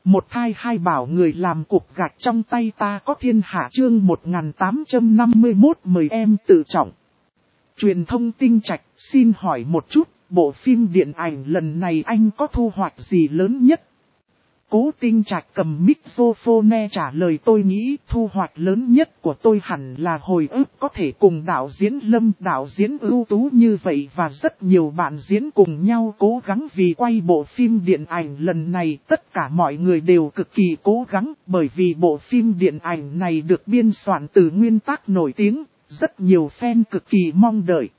Một thai hai bảo người làm cục gạch trong tay ta có thiên hạ chương 1851 mời em tự trọng. Truyền thông Tinh Trạch xin hỏi một chút, bộ phim điện ảnh lần này anh có thu hoạch gì lớn nhất? Cố Tinh Trạch cầm microphone trả lời tôi nghĩ thu hoạch lớn nhất của tôi hẳn là hồi ức có thể cùng đạo diễn Lâm đạo diễn ưu tú như vậy và rất nhiều bạn diễn cùng nhau cố gắng vì quay bộ phim điện ảnh lần này. Tất cả mọi người đều cực kỳ cố gắng bởi vì bộ phim điện ảnh này được biên soạn từ nguyên tác nổi tiếng, rất nhiều fan cực kỳ mong đợi.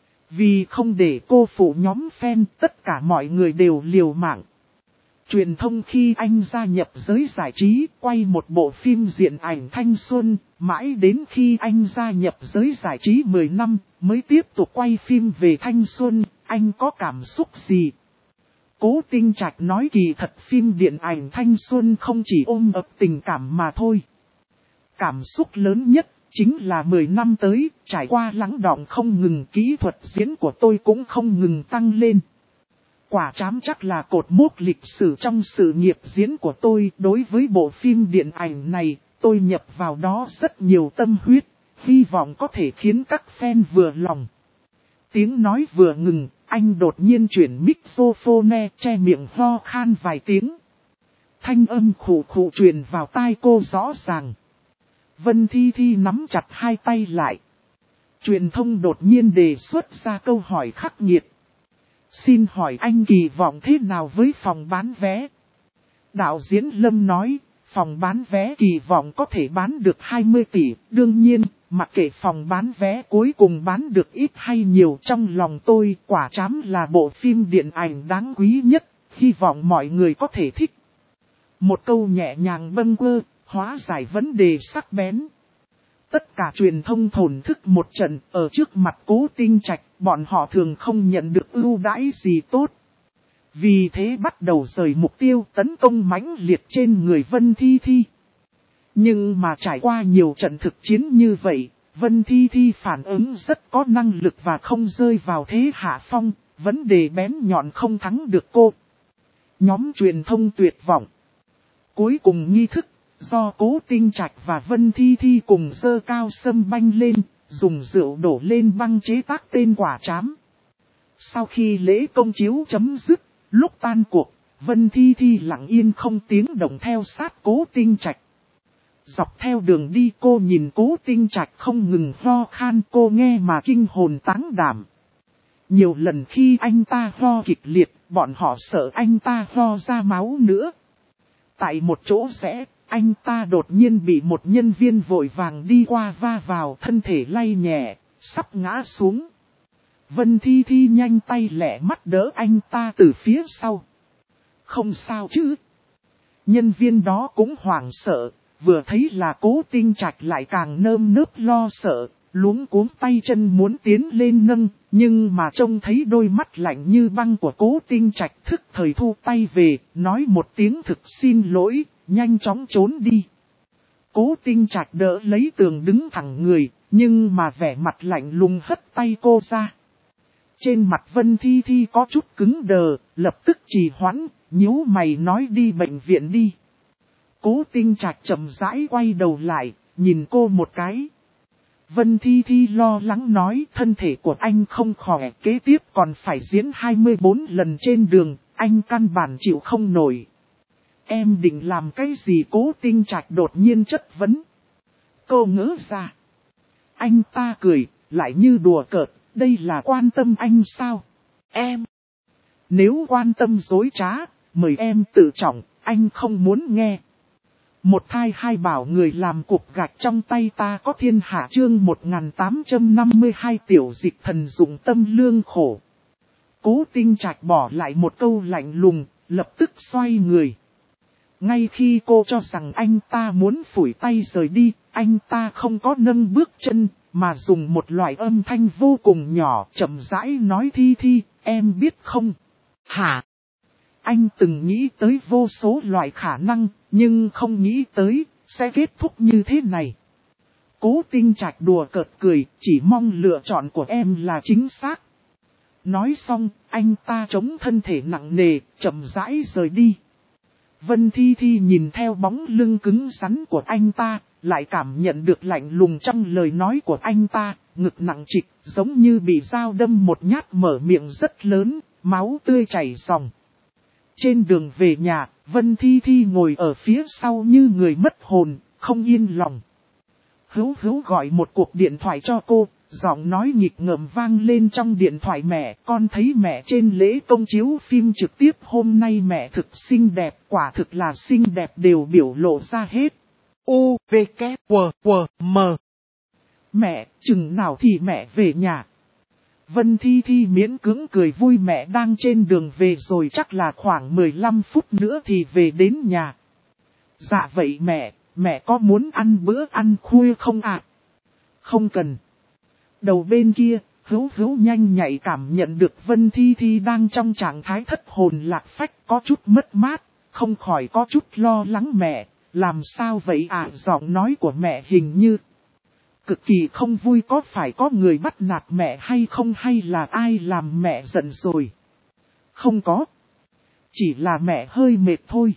Vì không để cô phụ nhóm fan, tất cả mọi người đều liều mạng. Truyền thông khi anh gia nhập giới giải trí, quay một bộ phim điện ảnh thanh xuân, mãi đến khi anh gia nhập giới giải trí 10 năm, mới tiếp tục quay phim về thanh xuân, anh có cảm xúc gì? Cố Tinh Trạch nói kỳ thật phim điện ảnh thanh xuân không chỉ ôm ấp tình cảm mà thôi. Cảm xúc lớn nhất chính là 10 năm tới, trải qua lắng đọng không ngừng, kỹ thuật diễn của tôi cũng không ngừng tăng lên. Quả trám chắc là cột mốc lịch sử trong sự nghiệp diễn của tôi. Đối với bộ phim điện ảnh này, tôi nhập vào đó rất nhiều tâm huyết, hy vọng có thể khiến các fan vừa lòng. Tiếng nói vừa ngừng, anh đột nhiên chuyển microphone, che miệng ho khan vài tiếng. Thanh âm khụ khụ truyền vào tai cô rõ ràng. Vân Thi Thi nắm chặt hai tay lại. Truyền thông đột nhiên đề xuất ra câu hỏi khắc nghiệt. Xin hỏi anh kỳ vọng thế nào với phòng bán vé? Đạo diễn Lâm nói, phòng bán vé kỳ vọng có thể bán được 20 tỷ. Đương nhiên, mặc kệ phòng bán vé cuối cùng bán được ít hay nhiều, trong lòng tôi quả trám là bộ phim điện ảnh đáng quý nhất, hy vọng mọi người có thể thích. Một câu nhẹ nhàng bâng quơ, hóa giải vấn đề sắc bén. Tất cả truyền thông thổn thức một trận, ở trước mặt Cố Tinh Trạch, bọn họ thường không nhận được ưu đãi gì tốt. Vì thế bắt đầu rời mục tiêu tấn công mãnh liệt trên người Vân Thi Thi. Nhưng mà trải qua nhiều trận thực chiến như vậy, Vân Thi Thi phản ứng rất có năng lực và không rơi vào thế hạ phong, vấn đề bén nhọn không thắng được cô. Nhóm truyền thông tuyệt vọng. Cuối cùng nghi thức, do Cố Tinh Trạch và Vân Thi Thi cùng giơ cao sâm banh lên, dùng rượu đổ lên băng chế tác tên quả trám. Sau khi lễ công chiếu chấm dứt, lúc tan cuộc, Vân Thi Thi lặng yên không tiếng động theo sát Cố Tinh Trạch. Dọc theo đường đi cô nhìn Cố Tinh Trạch không ngừng ho khan, cô nghe mà kinh hồn táng đảm. Nhiều lần khi anh ta ho kịch liệt, bọn họ sợ anh ta ho ra máu nữa. Tại một chỗ rẽ, anh ta đột nhiên bị một nhân viên vội vàng đi qua va vào, thân thể lay nhẹ, sắp ngã xuống. Vân Thi Thi nhanh tay lẹ mắt đỡ anh ta từ phía sau. Không sao chứ? Nhân viên đó cũng hoảng sợ, vừa thấy là Cố Tinh Trạch lại càng nơm nớp lo sợ, luống cuống tay chân muốn tiến lên nâng, nhưng mà trông thấy đôi mắt lạnh như băng của Cố Tinh Trạch thức thời thu tay về, nói một tiếng thực xin lỗi, nhanh chóng trốn đi. Cố Tinh Trạch đỡ lấy tường đứng thẳng người, nhưng mà vẻ mặt lạnh lùng hất tay cô ra. Trên mặt Vân Thi Thi có chút cứng đờ, lập tức trì hoãn, nhíu mày nói đi bệnh viện đi. Cố Tinh Trạch chậm rãi quay đầu lại, nhìn cô một cái. Vân Thi Thi lo lắng nói thân thể của anh không khỏe, kế tiếp còn phải diễn 24 lần trên đường, anh căn bản chịu không nổi. Em định làm cái gì? Cố Tinh Trạch đột nhiên chất vấn. Cô ngỡ ra. Anh ta cười, lại như đùa cợt, đây là quan tâm anh sao? Em. Nếu quan tâm dối trá, mời em tự trọng, anh không muốn nghe. Một thai hai bảo người làm cục gạch trong tay ta có thiên hạ chương 1852 tiểu dịch thần dụng tâm lương khổ. Cố Tinh Trạch bỏ lại một câu lạnh lùng, lập tức xoay người. Ngay khi cô cho rằng anh ta muốn phủi tay rời đi, anh ta không có nâng bước chân, mà dùng một loại âm thanh vô cùng nhỏ chậm rãi nói Thi Thi, em biết không? Hả? Anh từng nghĩ tới vô số loại khả năng, nhưng không nghĩ tới, sẽ kết thúc như thế này. Cố Tinh Trạch đùa cợt cười, chỉ mong lựa chọn của em là chính xác. Nói xong, anh ta chống thân thể nặng nề, chậm rãi rời đi. Vân Thi Thi nhìn theo bóng lưng cứng rắn của anh ta, lại cảm nhận được lạnh lùng trong lời nói của anh ta, ngực nặng trịch, giống như bị dao đâm một nhát, mở miệng rất lớn, máu tươi chảy ròng. Trên đường về nhà, Vân Thi Thi ngồi ở phía sau như người mất hồn, không yên lòng. Hữu Hữu gọi một cuộc điện thoại cho cô, giọng nói nghịch ngợm vang lên trong điện thoại. Mẹ, con thấy mẹ trên lễ công chiếu phim trực tiếp hôm nay mẹ thực xinh đẹp, quả thực là xinh đẹp đều biểu lộ ra hết. U, V, K, W, W, M. Mẹ, chừng nào thì mẹ về nhà? Vân Thi Thi miễn cưỡng cười vui, mẹ đang trên đường về rồi, chắc là khoảng 15 phút nữa thì về đến nhà. Dạ vậy mẹ có muốn ăn bữa ăn khuya không ạ? Không cần. Đầu bên kia, Hữu Hữu nhanh nhạy cảm nhận được Vân Thi Thi đang trong trạng thái thất hồn lạc phách, có chút mất mát, không khỏi có chút lo lắng. Mẹ, làm sao vậy ạ? Giọng nói của mẹ hình như cực kỳ không vui, có phải có người bắt nạt mẹ hay không, hay là ai làm mẹ giận rồi? Không có. Chỉ là mẹ hơi mệt thôi.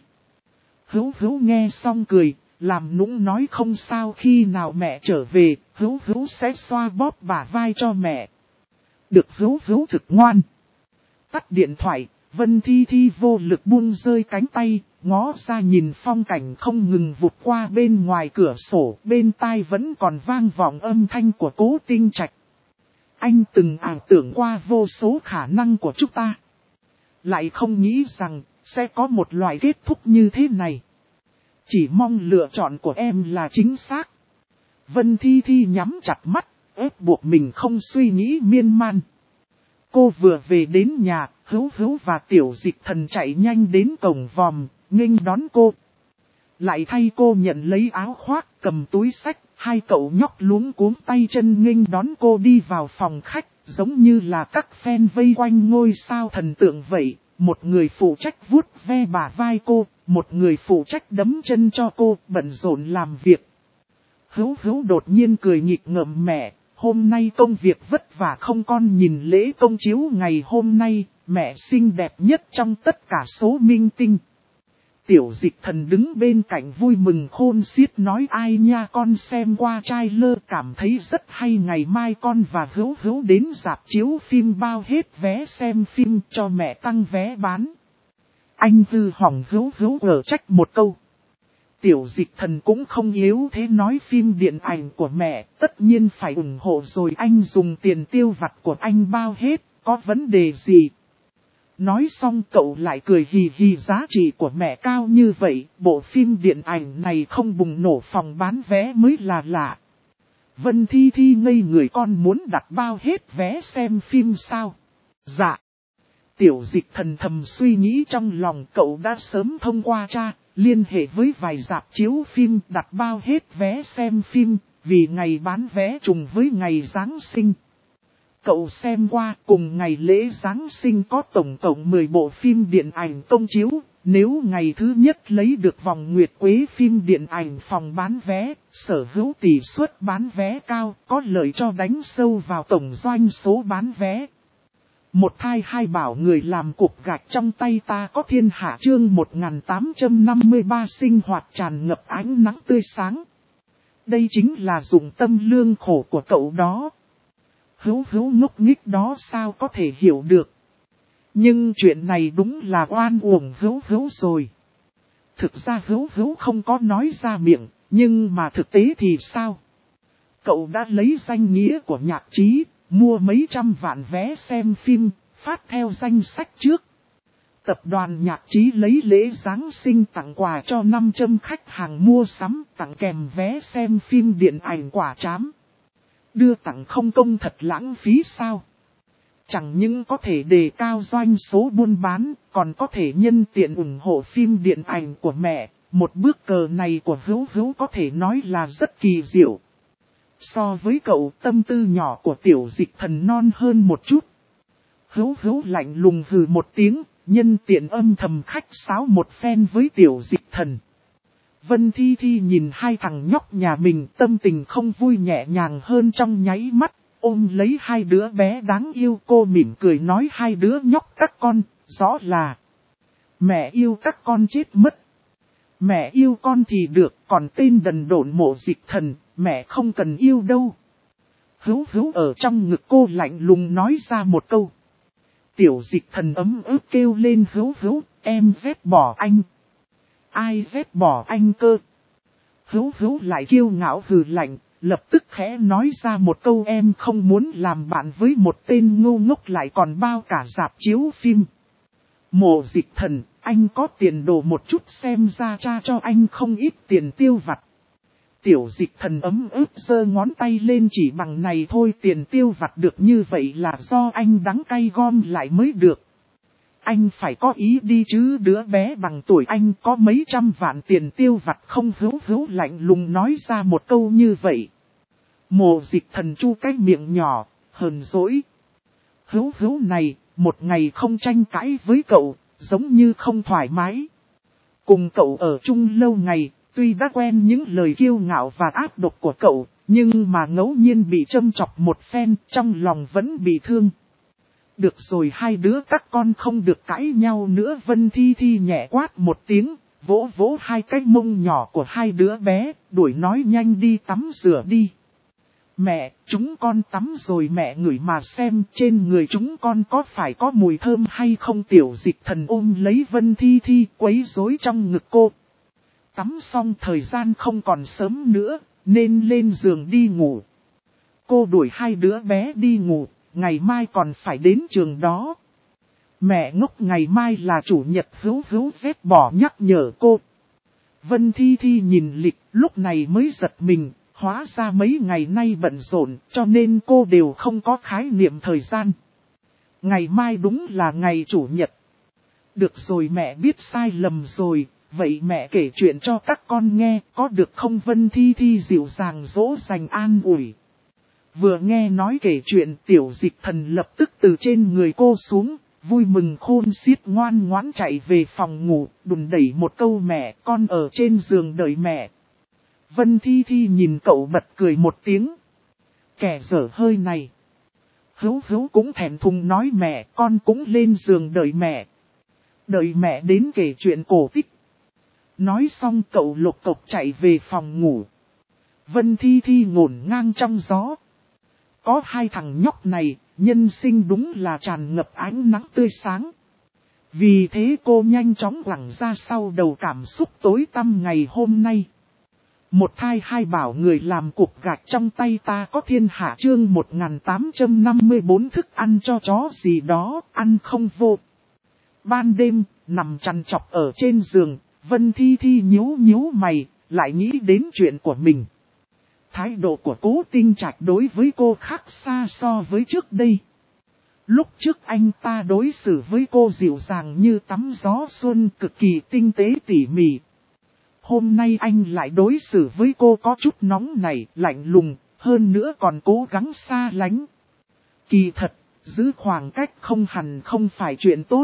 Hữu Hữu nghe xong cười, làm nũng nói không sao, khi nào mẹ trở về, Hữu Hữu sẽ xoa bóp bả vai cho mẹ. Được, Hữu Hữu thực ngoan. Tắt điện thoại, Vân Thi Thi vô lực buông rơi cánh tay, ngó ra nhìn phong cảnh không ngừng vụt qua bên ngoài cửa sổ, bên tai vẫn còn vang vọng âm thanh của Cố Tinh Trạch. Anh từng ảo tưởng qua vô số khả năng của chúng ta, lại không nghĩ rằng sẽ có một loại kết thúc như thế này. Chỉ mong lựa chọn của em là chính xác. Vân Thi Thi nhắm chặt mắt, ép buộc mình không suy nghĩ miên man. Cô vừa về đến nhà, Hữu Hữu và Tiểu Dịch Thần chạy nhanh đến cổng vòm, nghênh đón cô. Lại thay cô nhận lấy áo khoác, cầm túi xách, hai cậu nhóc luống cuống tay chân nghênh đón cô đi vào phòng khách, giống như là các fan vây quanh ngôi sao thần tượng vậy. Một người phụ trách vuốt ve bả vai cô, một người phụ trách đấm chân cho cô, bận rộn làm việc. Hữu Hữu đột nhiên cười nghịch ngợm, mẹ, hôm nay công việc vất vả không? Con nhìn lễ công chiếu ngày hôm nay, mẹ xinh đẹp nhất trong tất cả số minh tinh. Tiểu Dịch Thần đứng bên cạnh vui mừng khôn xiết nói, ai nha, con xem qua trailer cảm thấy rất hay, ngày mai con và Hữu Hữu đến rạp chiếu phim bao hết vé xem phim, cho mẹ tăng vé bán. Anh hư hỏng. Hữu Hữu ở trách một câu. Tiểu Dịch Thần cũng không yếu thế nói, phim điện ảnh của mẹ tất nhiên phải ủng hộ rồi, anh dùng tiền tiêu vặt của anh bao hết, có vấn đề gì? Nói xong cậu lại cười hì hì, giá trị của mẹ cao như vậy, bộ phim điện ảnh này không bùng nổ phòng bán vé mới là lạ. Vân Thi Thi ngây người, con muốn đặt bao hết vé xem phim sao? Dạ. Tiểu Dịch Thần thầm suy nghĩ trong lòng, cậu đã sớm thông qua cha, liên hệ với vài rạp chiếu phim đặt bao hết vé xem phim, vì ngày bán vé trùng với ngày Giáng sinh. Cậu xem qua, cùng ngày lễ Giáng sinh có tổng cộng 10 bộ phim điện ảnh công chiếu, nếu ngày thứ nhất lấy được vòng nguyệt quế phim điện ảnh phòng bán vé, sở hữu tỷ suất bán vé cao, có lợi cho đánh sâu vào tổng doanh số bán vé. Một thai hai bảo, người làm cục gạch trong tay ta có thiên hạ, chương 1853, sinh hoạt tràn ngập ánh nắng tươi sáng. Đây chính là dụng tâm lương khổ của cậu đó. Hữu Hữu ngốc nghếch đó sao có thể hiểu được. Nhưng chuyện này đúng là oan uổng Hữu Hữu rồi. Thực ra Hữu Hữu không có nói ra miệng, nhưng mà thực tế thì sao? Cậu đã lấy danh nghĩa của nhạc trí, mua mấy trăm vạn vé xem phim, phát theo danh sách trước. Tập đoàn nhạc trí lấy lễ Giáng sinh tặng quà cho 500 khách hàng mua sắm, tặng kèm vé xem phim điện ảnh quả trám. Đưa tặng không công thật lãng phí sao? Chẳng những có thể đề cao doanh số buôn bán, còn có thể nhân tiện ủng hộ phim điện ảnh của mẹ. Một bước cờ này của Hữu Hữu có thể nói là rất kỳ diệu. So với cậu, tâm tư nhỏ của Tiểu Dịch Thần non hơn một chút. Hữu Hữu lạnh lùng hừ một tiếng, nhân tiện âm thầm khách sáo một phen với Tiểu Dịch Thần. Vân Thi Thi nhìn hai thằng nhóc nhà mình, tâm tình không vui nhẹ nhàng hơn trong nháy mắt, ôm lấy hai đứa bé đáng yêu, cô mỉm cười nói, hai đứa nhóc các con, rõ là mẹ yêu các con chết mất. Mẹ yêu con thì được, còn tên đần độn Mộ Dịch Thần, mẹ không cần yêu đâu. Hữu Hữu ở trong ngực cô lạnh lùng nói ra một câu. Tiểu Dịch Thần ấm ức kêu lên Hữu Hữu, em ghét bỏ anh. Ai ghét bỏ anh cơ? Hữu Hữu lại kiêu ngạo hừ lạnh, lập tức khẽ nói ra một câu em không muốn làm bạn với một tên ngu ngốc lại còn bao cả rạp chiếu phim. Mộ Dịch Thần, anh có tiền đồ một chút xem ra cha cho anh không ít tiền tiêu vặt. Tiểu Dịch Thần ấm ức giơ ngón tay lên chỉ bằng này thôi, tiền tiêu vặt được như vậy là do anh đắng cay gom lại mới được. Anh phải có ý đi chứ, đứa bé bằng tuổi anh có mấy trăm vạn tiền tiêu vặt không? Hữu Hữu lạnh lùng nói ra một câu như vậy. Mộ Dịch Thần chu cái miệng nhỏ, hờn dỗi. Hữu Hữu này, một ngày không tranh cãi với cậu, giống như không thoải mái. Cùng cậu ở chung lâu ngày, tuy đã quen những lời kiêu ngạo và ác độc của cậu, nhưng mà ngẫu nhiên bị châm chọc một phen, trong lòng vẫn bị thương. Được rồi, hai đứa các con không được cãi nhau nữa. Vân Thi Thi nhẹ quát một tiếng, vỗ vỗ hai cái mông nhỏ của hai đứa bé, đuổi nói nhanh đi tắm rửa đi. Mẹ, chúng con tắm rồi mẹ ngửi mà xem trên người chúng con có phải có mùi thơm hay không? Tiểu Dịch Thần ôm lấy Vân Thi Thi quấy rối trong ngực cô. Tắm xong thời gian không còn sớm nữa, nên lên giường đi ngủ. Cô đuổi hai đứa bé đi ngủ, ngày mai còn phải đến trường đó. Mẹ ngốc, ngày mai là chủ nhật. Hữu Hữu ghét bỏ nhắc nhở cô. Vân Thi Thi nhìn lịch lúc này mới giật mình. Hóa ra mấy ngày nay bận rộn cho nên cô đều không có khái niệm thời gian. Ngày mai đúng là ngày chủ nhật. Được rồi, mẹ biết sai lầm rồi, vậy mẹ kể chuyện cho các con nghe có được không? Vân Thi Thi dịu dàng dỗ dành an ủi. Vừa nghe nói kể chuyện, Tiểu Dịch Thần lập tức từ trên người cô xuống, vui mừng khôn xiết ngoan ngoãn chạy về phòng ngủ, đùn đẩy một câu mẹ con ở trên giường đợi mẹ. Vân Thi Thi nhìn cậu bật cười một tiếng. Kẻ dở hơi này. Hữu Hữu cũng thẹn thùng nói mẹ con cũng lên giường đợi mẹ. Đợi mẹ đến kể chuyện cổ tích. Nói xong cậu lục cộc chạy về phòng ngủ. Vân Thi Thi ngổn ngang trong gió. Có hai thằng nhóc này, nhân sinh đúng là tràn ngập ánh nắng tươi sáng. Vì thế cô nhanh chóng lẳng ra sau đầu cảm xúc tối tăm ngày hôm nay. Một thai hai bảo người làm cục gạch trong tay ta có thiên hạ. Chương 1854 thức ăn cho chó gì đó, ăn không vô. Ban đêm, nằm chằn chọc ở trên giường, Vân Thi Thi nhíu nhíu mày, lại nghĩ đến chuyện của mình. Thái độ của Cố Tinh Trạch đối với cô khác xa so với trước đây. Lúc trước anh ta đối xử với cô dịu dàng như tắm gió xuân, cực kỳ tinh tế tỉ mỉ. Hôm nay anh lại đối xử với cô có chút nóng nảy, lạnh lùng, hơn nữa còn cố gắng xa lánh. Kỳ thật, giữ khoảng cách không hẳn không phải chuyện tốt.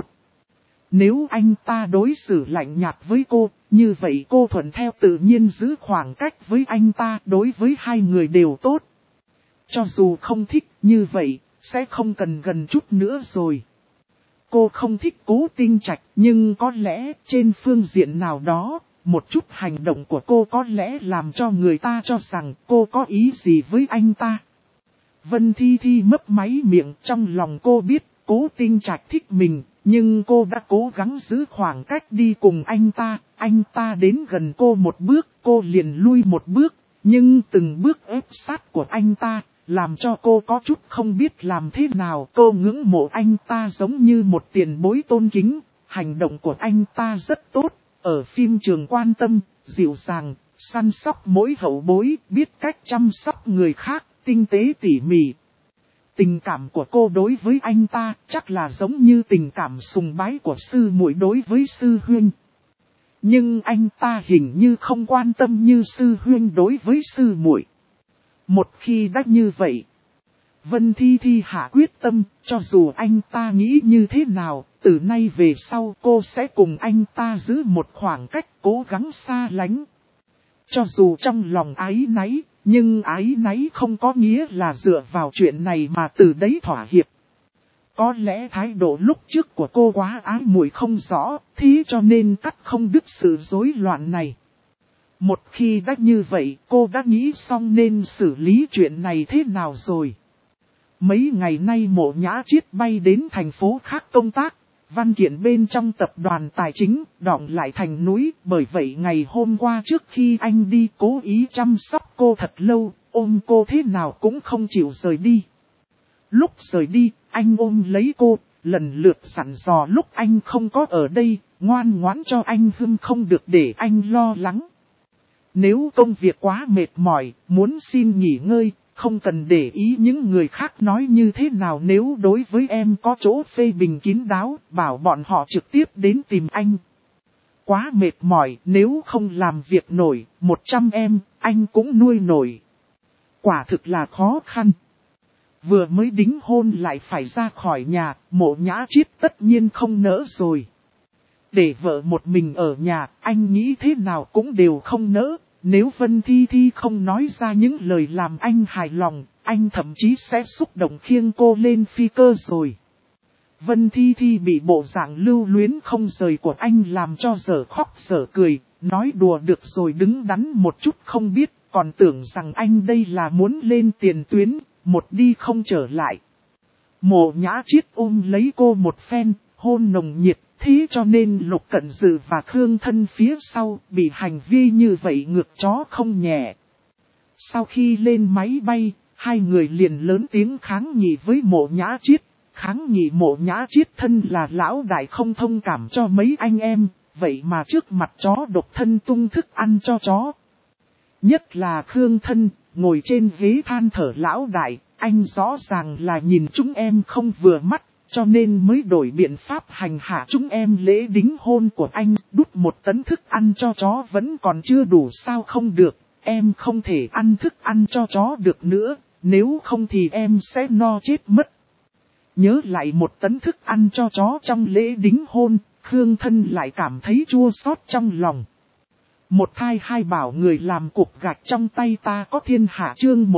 Nếu anh ta đối xử lạnh nhạt với cô, như vậy cô thuận theo tự nhiên giữ khoảng cách với anh ta, đối với hai người đều tốt. Cho dù không thích như vậy, sẽ không cần gần chút nữa rồi. Cô không thích Cố Tinh Trạch, nhưng có lẽ trên phương diện nào đó, một chút hành động của cô có lẽ làm cho người ta cho rằng cô có ý gì với anh ta. Vân Thi Thi mấp máy miệng, trong lòng cô biết Cố Tinh Trạch thích mình, nhưng cô đã cố gắng giữ khoảng cách đi cùng anh ta đến gần cô một bước, cô liền lui một bước, nhưng từng bước ép sát của anh ta, làm cho cô có chút không biết làm thế nào. Cô ngưỡng mộ anh ta giống như một tiền bối tôn kính, hành động của anh ta rất tốt, ở phim trường quan tâm, dịu dàng, săn sóc mỗi hậu bối, biết cách chăm sóc người khác, tinh tế tỉ mỉ. Tình cảm của cô đối với anh ta chắc là giống như tình cảm sùng bái của sư muội đối với sư huynh. Nhưng anh ta hình như không quan tâm như sư huynh đối với sư muội. Một khi đã như vậy, Vân Thi Thi hạ quyết tâm, cho dù anh ta nghĩ như thế nào, từ nay về sau cô sẽ cùng anh ta giữ một khoảng cách, cố gắng xa lánh. Cho dù trong lòng áy náy, nhưng áy náy không có nghĩa là dựa vào chuyện này mà từ đấy thỏa hiệp. Có lẽ thái độ lúc trước của cô quá ái muội không rõ, thế cho nên cắt không đứt sự rối loạn này. Một khi đã như vậy, cô đã nghĩ xong nên xử lý chuyện này thế nào rồi. Mấy ngày nay Mộ Nhã Chiết bay đến thành phố khác công tác, văn kiện bên trong tập đoàn tài chính đọng lại thành núi. Bởi vậy ngày hôm qua trước khi anh đi cố ý chăm sóc cô thật lâu, ôm cô thế nào cũng không chịu rời đi. Lúc rời đi, anh ôm lấy cô, lần lượt dặn dò lúc anh không có ở đây, ngoan ngoãn cho anh hưng không được để anh lo lắng. Nếu công việc quá mệt mỏi, muốn xin nghỉ ngơi, không cần để ý những người khác nói như thế nào. Nếu đối với em có chỗ phê bình kín đáo, bảo bọn họ trực tiếp đến tìm anh. Quá mệt mỏi, nếu không làm việc nổi, 100 em, anh cũng nuôi nổi. Quả thực là khó khăn. Vừa mới đính hôn lại phải ra khỏi nhà, Mộ Nhã Chiết tất nhiên không nỡ rồi. Để vợ một mình ở nhà, anh nghĩ thế nào cũng đều không nỡ. Nếu Vân Thi Thi không nói ra những lời làm anh hài lòng, anh thậm chí sẽ xúc động khiêng cô lên phi cơ rồi. Vân Thi Thi bị bộ dạng lưu luyến không rời của anh làm cho dở khóc dở cười, nói đùa được rồi đứng đắn một chút không biết, còn tưởng rằng anh đây là muốn lên tiền tuyến, một đi không trở lại. Mộ Nhã Chiết ôm lấy cô một phen, hôn nồng nhiệt. Thế cho nên Lục Cận Dừ và Khương Thân phía sau bị hành vi như vậy ngược chó không nhẹ. Sau khi lên máy bay, hai người liền lớn tiếng kháng nghị với Mộ Nhã Chiết. Kháng nghị Mộ Nhã Chiết thân là lão đại không thông cảm cho mấy anh em, vậy mà trước mặt chó độc thân tung thức ăn cho chó. Nhất là Khương Thân, ngồi trên ghế than thở lão đại, anh rõ ràng là nhìn chúng em không vừa mắt. Cho nên mới đổi biện pháp hành hạ chúng em. Lễ đính hôn của anh, đút 1 tấn thức ăn cho chó vẫn còn chưa đủ sao không được. Em không thể ăn thức ăn cho chó được nữa, nếu không thì em sẽ no chết mất. Nhớ lại 1 tấn thức ăn cho chó trong lễ đính hôn, Khương Thân lại cảm thấy chua xót trong lòng. Một thai hai bảo người làm cục gạch trong tay ta có thiên hạ chương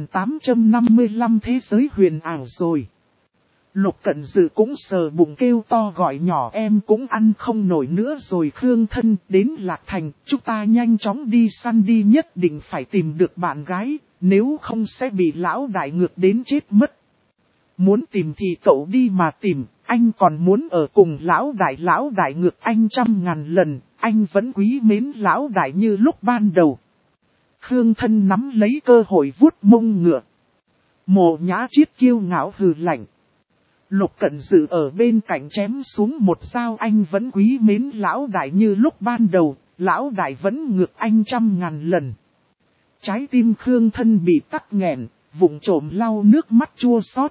1855 thế giới huyền ảo rồi. Lục Cận Dừ cũng sờ bụng kêu to gọi nhỏ em cũng ăn không nổi nữa rồi. Khương Thân đến Lạc Thành, chúng ta nhanh chóng đi săn đi, nhất định phải tìm được bạn gái, nếu không sẽ bị lão đại ngược đến chết mất. Muốn tìm thì cậu đi mà tìm, anh còn muốn ở cùng lão đại ngược anh 100.000 lần, anh vẫn quý mến lão đại như lúc ban đầu. Khương Thân nắm lấy cơ hội vuốt mông ngựa. Mộ Nhã Chiết kiêu ngạo hừ lạnh. Lục Cận Dừ ở bên cạnh chém xuống một dao, anh vẫn quý mến lão đại như lúc ban đầu, lão đại vẫn ngược anh 100.000 lần. Trái tim Khương Thân bị tắc nghẹn, vụng trộm lau nước mắt chua xót.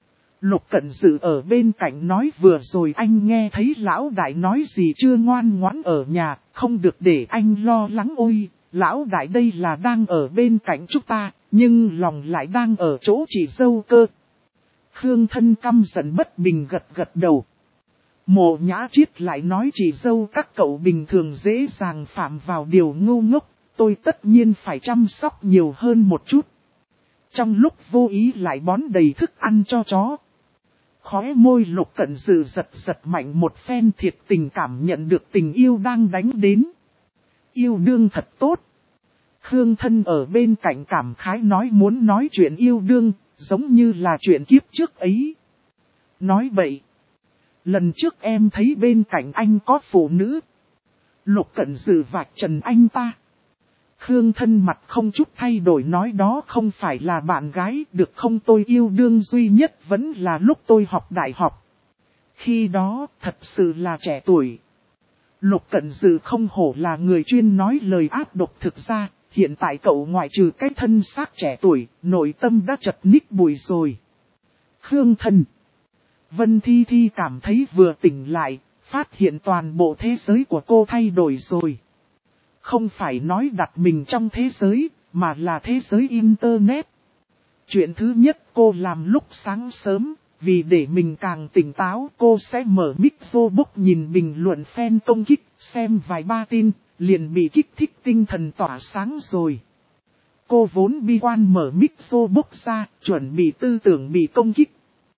Lục Cận Dừ ở bên cạnh nói vừa rồi anh nghe thấy lão đại nói gì chưa, ngoan ngoãn ở nhà, không được để anh lo lắng. Ôi, lão đại đây là đang ở bên cạnh chúng ta, nhưng lòng lại đang ở chỗ chị dâu cơ. Khương Thân căm giận bất bình gật đầu. Mộ Nhã Chiết lại nói chị dâu các cậu bình thường dễ dàng phạm vào điều ngu ngốc, tôi tất nhiên phải chăm sóc nhiều hơn một chút. Trong lúc vô ý lại bón đầy thức ăn cho chó. Khóe môi Lục Cận Dừ giật mạnh một phen, thiệt tình cảm nhận được tình yêu đang đánh đến. Yêu đương thật tốt. Khương Thân ở bên cạnh cảm khái nói muốn nói chuyện yêu đương, giống như là chuyện kiếp trước ấy. Nói bậy. Lần trước em thấy bên cạnh anh có phụ nữ. Lục Cận Dừ vạch trần anh ta. Khương Thân mặt không chút thay đổi nói đó không phải là bạn gái, được không, tôi yêu đương duy nhất vẫn là lúc tôi học đại học. Khi đó thật sự là trẻ tuổi. Lục Cận Dừ không hổ là người chuyên nói lời ác độc, thực ra, hiện tại cậu ngoại trừ cái thân xác trẻ tuổi, nội tâm đã chật ních bụi rồi. Khương Thân. Vân Thi Thi cảm thấy vừa tỉnh lại, phát hiện toàn bộ thế giới của cô thay đổi rồi. Không phải nói đặt mình trong thế giới, mà là thế giới Internet. Chuyện thứ nhất cô làm lúc sáng sớm, vì để mình càng tỉnh táo, cô sẽ mở mic Facebook nhìn bình luận fan công kích, xem vài ba tin, liền bị kích thích tinh thần tỏa sáng rồi. Cô vốn bi quan mở mic Facebook ra, chuẩn bị tư tưởng bị công kích.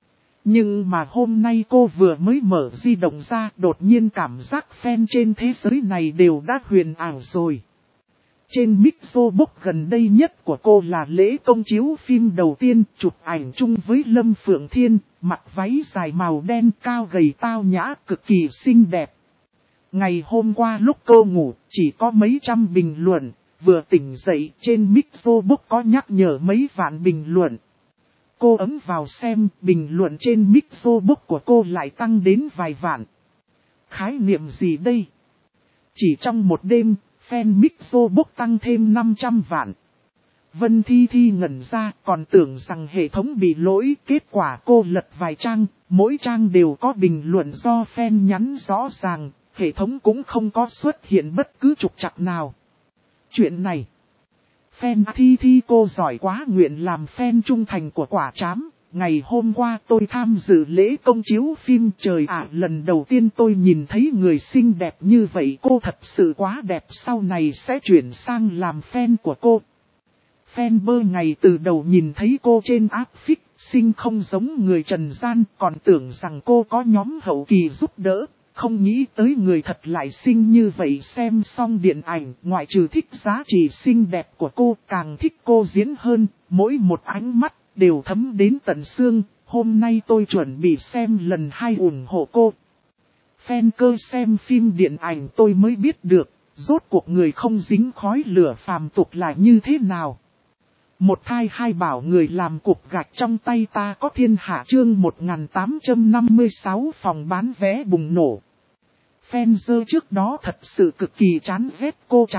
Nhưng mà hôm nay cô vừa mới mở di động ra, đột nhiên cảm giác fan trên thế giới này đều đã huyền ảo rồi. Trên Mixobox gần đây nhất của cô là lễ công chiếu phim đầu tiên, chụp ảnh chung với Lâm Phượng Thiên, mặc váy dài màu đen cao gầy tao nhã cực kỳ xinh đẹp. Ngày hôm qua lúc cô ngủ, chỉ có mấy trăm bình luận, vừa tỉnh dậy trên Mixobox có nhắc nhở mấy vạn bình luận. Cô ấn vào xem, bình luận trên Mixobox của cô lại tăng đến vài vạn. Khái niệm gì đây? Chỉ trong một đêm, fan Mixobox tăng thêm 500 vạn. Vân Thi Thi ngẩn ra, còn tưởng rằng hệ thống bị lỗi, kết quả cô lật vài trang, mỗi trang đều có bình luận do fan nhắn rõ ràng, hệ thống cũng không có xuất hiện bất cứ trục trặc nào. Chuyện này, fan Thi Thi cô giỏi quá, nguyện làm fan trung thành của quả trám. Ngày hôm qua tôi tham dự lễ công chiếu phim, trời ạ, lần đầu tiên tôi nhìn thấy người xinh đẹp như vậy, cô thật sự quá đẹp, sau này sẽ chuyển sang làm fan của cô. Fanboy ngày từ đầu nhìn thấy cô trên áp phích, xinh không giống người trần gian, còn tưởng rằng cô có nhóm hậu kỳ giúp đỡ, không nghĩ tới người thật lại xinh như vậy. Xem xong điện ảnh, ngoại trừ thích giá trị xinh đẹp của cô, càng thích cô diễn hơn, mỗi một ánh mắt đều thấm đến tận xương. Hôm nay tôi chuẩn bị xem lần 2 ủng hộ cô. Fan cơ xem phim điện ảnh tôi mới biết được, rốt cuộc người không dính khói lửa phàm tục là như thế nào. Một thai hai bảo người làm cục gạch trong tay ta có thiên hạ, chương 1856 phòng bán vé bùng nổ. Fan trước đó thật sự cực kỳ chán ghét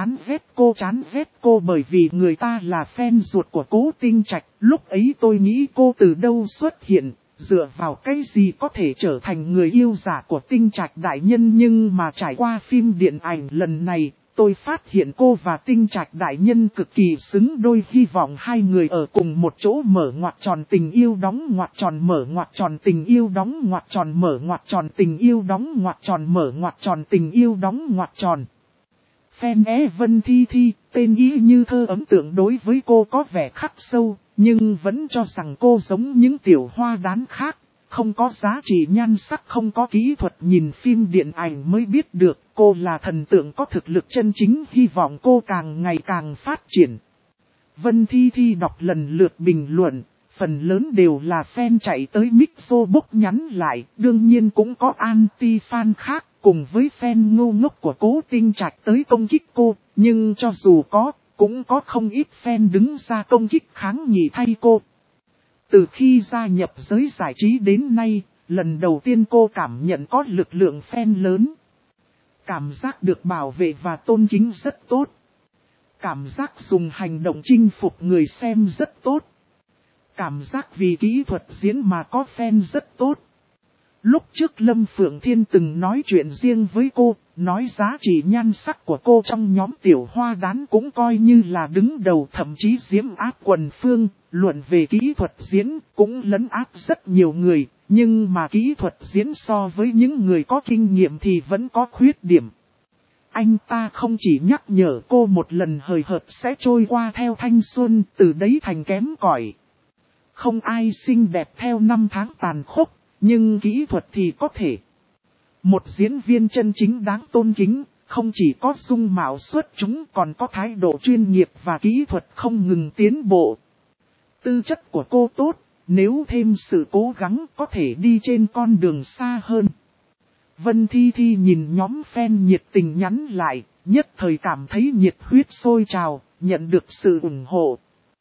cô bởi vì người ta là fan ruột của Cố Tinh Trạch. Lúc ấy tôi nghĩ cô từ đâu xuất hiện, dựa vào cái gì có thể trở thành người yêu giả của Tinh Trạch đại nhân, nhưng mà trải qua phim điện ảnh lần này, tôi phát hiện cô và Tinh Trạch đại nhân cực kỳ xứng đôi, hy vọng hai người ở cùng một chỗ mở ngoặc tròn tình yêu đóng ngoặc tròn mở ngoặc tròn tình yêu đóng ngoặc tròn mở ngoặc tròn tình yêu đóng ngoặc tròn mở ngoặc tròn tình yêu đóng ngoặc tròn. Fan Vân Thi Thi, tên ý như thơ, ấn tượng đối với cô có vẻ khắc sâu, nhưng vẫn cho rằng cô giống những tiểu hoa đán khác. Không có giá trị nhan sắc, không có kỹ thuật, nhìn phim điện ảnh mới biết được cô là thần tượng có thực lực chân chính, hy vọng cô càng ngày càng phát triển. Vân Thi Thi đọc lần lượt bình luận, phần lớn đều là fan chạy tới Mixobox nhắn lại, đương nhiên cũng có anti-fan khác, cùng với fan ngu ngốc của Cố Tinh Trạch tới công kích cô, nhưng cho dù có, cũng có không ít fan đứng ra công kích kháng nghị thay cô. Từ khi gia nhập giới giải trí đến nay, lần đầu tiên cô cảm nhận có lực lượng fan lớn. Cảm giác được bảo vệ và tôn kính rất tốt. Cảm giác dùng hành động chinh phục người xem rất tốt. Cảm giác vì kỹ thuật diễn mà có fan rất tốt. Lúc trước Lâm Phượng Thiên từng nói chuyện riêng với cô, nói giá trị nhan sắc của cô trong nhóm tiểu hoa đán cũng coi như là đứng đầu, thậm chí diễm áp quần phương, luận về kỹ thuật diễn cũng lấn áp rất nhiều người, nhưng mà kỹ thuật diễn so với những người có kinh nghiệm thì vẫn có khuyết điểm. Anh ta không chỉ nhắc nhở cô một lần hời hợt sẽ trôi qua theo thanh xuân, từ đấy thành kém cỏi. Không ai xinh đẹp theo năm tháng tàn khốc. Nhưng kỹ thuật thì có thể. Một diễn viên chân chính đáng tôn kính, không chỉ có dung mạo xuất chúng còn có thái độ chuyên nghiệp và kỹ thuật không ngừng tiến bộ. Tư chất của cô tốt, nếu thêm sự cố gắng có thể đi trên con đường xa hơn. Vân Thi Thi nhìn nhóm fan nhiệt tình nhắn lại, nhất thời cảm thấy nhiệt huyết sôi trào, nhận được sự ủng hộ.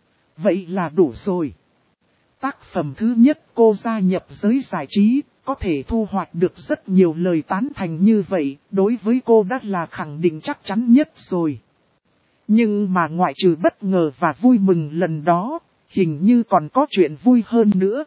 Vậy là đủ rồi. Tác phẩm thứ nhất cô gia nhập giới giải trí, có thể thu hoạch được rất nhiều lời tán thành như vậy, đối với cô đã là khẳng định chắc chắn nhất rồi. Nhưng mà ngoại trừ bất ngờ và vui mừng lần đó, hình như còn có chuyện vui hơn nữa.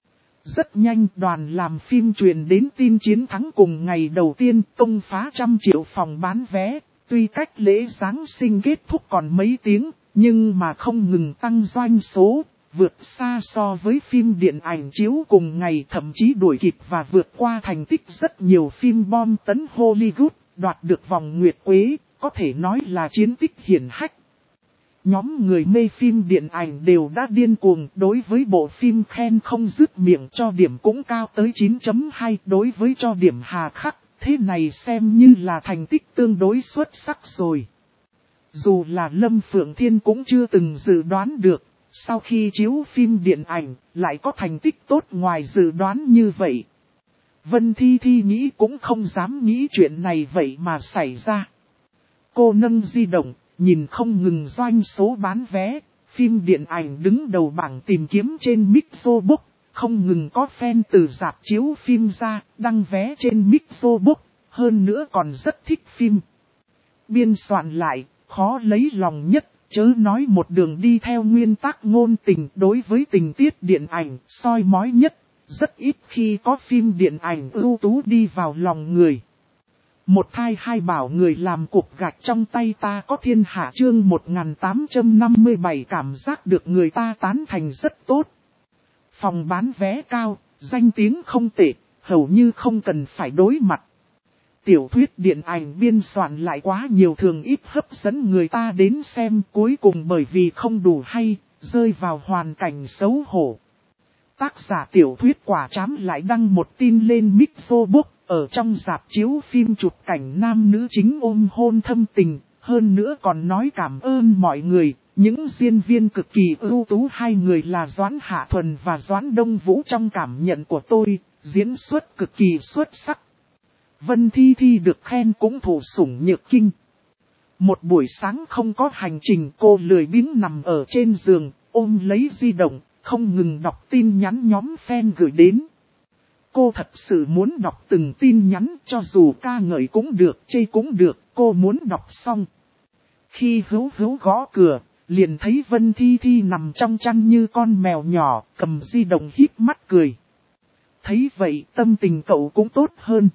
Rất nhanh đoàn làm phim truyền đến tin chiến thắng cùng ngày đầu tiên tung phá 100 triệu phòng bán vé, tuy cách lễ Giáng sinh kết thúc còn mấy tiếng, nhưng mà không ngừng tăng doanh số. Vượt xa so với phim điện ảnh chiếu cùng ngày, thậm chí đuổi kịp và vượt qua thành tích rất nhiều phim bom tấn Hollywood, đoạt được vòng nguyệt quế, có thể nói là chiến tích hiển hách. Nhóm người mê phim điện ảnh đều đã điên cuồng, đối với bộ phim khen không dứt miệng, cho điểm cũng cao tới 9.2, đối với cho điểm hà khắc, thế này xem như là thành tích tương đối xuất sắc rồi. Dù là Lâm Phượng Thiên cũng chưa từng dự đoán được, sau khi chiếu phim điện ảnh, lại có thành tích tốt ngoài dự đoán như vậy. Vân Thi Thi nghĩ cũng không dám nghĩ chuyện này vậy mà xảy ra. Cô nâng di động, nhìn không ngừng doanh số bán vé, phim điện ảnh đứng đầu bảng tìm kiếm trên Mixobook, không ngừng có fan từ rạp chiếu phim ra, đăng vé trên Mixobook, hơn nữa còn rất thích phim. Biên soạn lại, khó lấy lòng nhất, chớ nói một đường đi theo nguyên tắc ngôn tình đối với tình tiết điện ảnh, soi mói nhất, rất ít khi có phim điện ảnh ưu tú đi vào lòng người. Một thai hai bảo người làm cục gạch trong tay ta có thiên hạ chương 1857 cảm giác được người ta tán thành rất tốt. Phòng bán vé cao, danh tiếng không tệ, hầu như không cần phải đối mặt. Tiểu thuyết điện ảnh biên soạn lại quá nhiều thường ít hấp dẫn người ta đến xem, cuối cùng bởi vì không đủ hay, rơi vào hoàn cảnh xấu hổ. Tác giả tiểu thuyết quả trám lại đăng một tin lên Mixobook, ở trong rạp chiếu phim chụp cảnh nam nữ chính ôm hôn thâm tình, hơn nữa còn nói cảm ơn mọi người, những diễn viên cực kỳ ưu tú hai người là Doãn Hạ Thuần và Doãn Đông Vũ trong cảm nhận của tôi, diễn xuất cực kỳ xuất sắc. Vân Thi Thi được khen cũng thủ sủng nhược kinh. Một buổi sáng không có hành trình, cô lười biếng nằm ở trên giường, ôm lấy di động, không ngừng đọc tin nhắn nhóm fan gửi đến. Cô thật sự muốn đọc từng tin nhắn, cho dù ca ngợi cũng được, chê cũng được, cô muốn đọc xong. Khi Hữu Hữu gõ cửa, liền thấy Vân Thi Thi nằm trong chăn như con mèo nhỏ, cầm di động híp mắt cười. Thấy vậy tâm tình cậu cũng tốt hơn.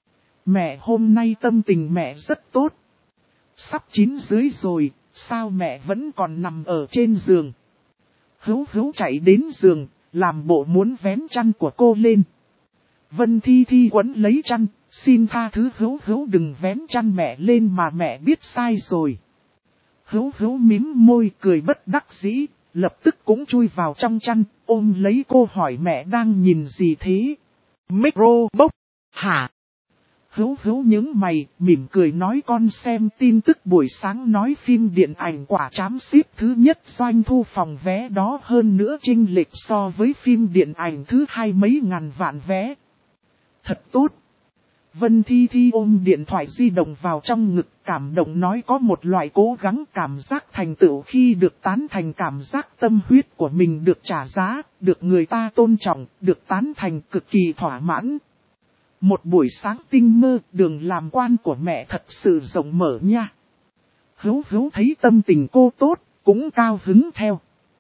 Mẹ hôm nay tâm tình mẹ rất tốt. Sắp 9 dưới rồi, sao mẹ vẫn còn nằm ở trên giường? Hữu Hữu chạy đến giường, làm bộ muốn vén chăn của cô lên. Vân Thi Thi quấn lấy chăn, xin tha thứ Hữu Hữu đừng vén chăn mẹ lên mà mẹ biết sai rồi. Hữu Hữu mím môi cười bất đắc dĩ, lập tức cũng chui vào trong chăn, ôm lấy cô hỏi mẹ đang nhìn gì thế? Microbox, hả? Hữu Hữu nhướng mày, mỉm cười nói con xem tin tức buổi sáng nói phim điện ảnh quả trám xếp thứ nhất doanh thu phòng vé đó, hơn nữa chênh lệch so với phim điện ảnh thứ hai mấy ngàn vạn vé. Thật tốt. Vân Thi Thi ôm điện thoại di động vào trong ngực, cảm động nói có một loại cố gắng cảm giác thành tựu khi được tán thành, cảm giác tâm huyết của mình được trả giá, được người ta tôn trọng, được tán thành, cực kỳ thỏa mãn. Một buổi sáng tinh mơ, đường làm quan của mẹ thật sự rộng mở nha. Hữu Hữu thấy tâm tình cô tốt, cũng cao hứng theo.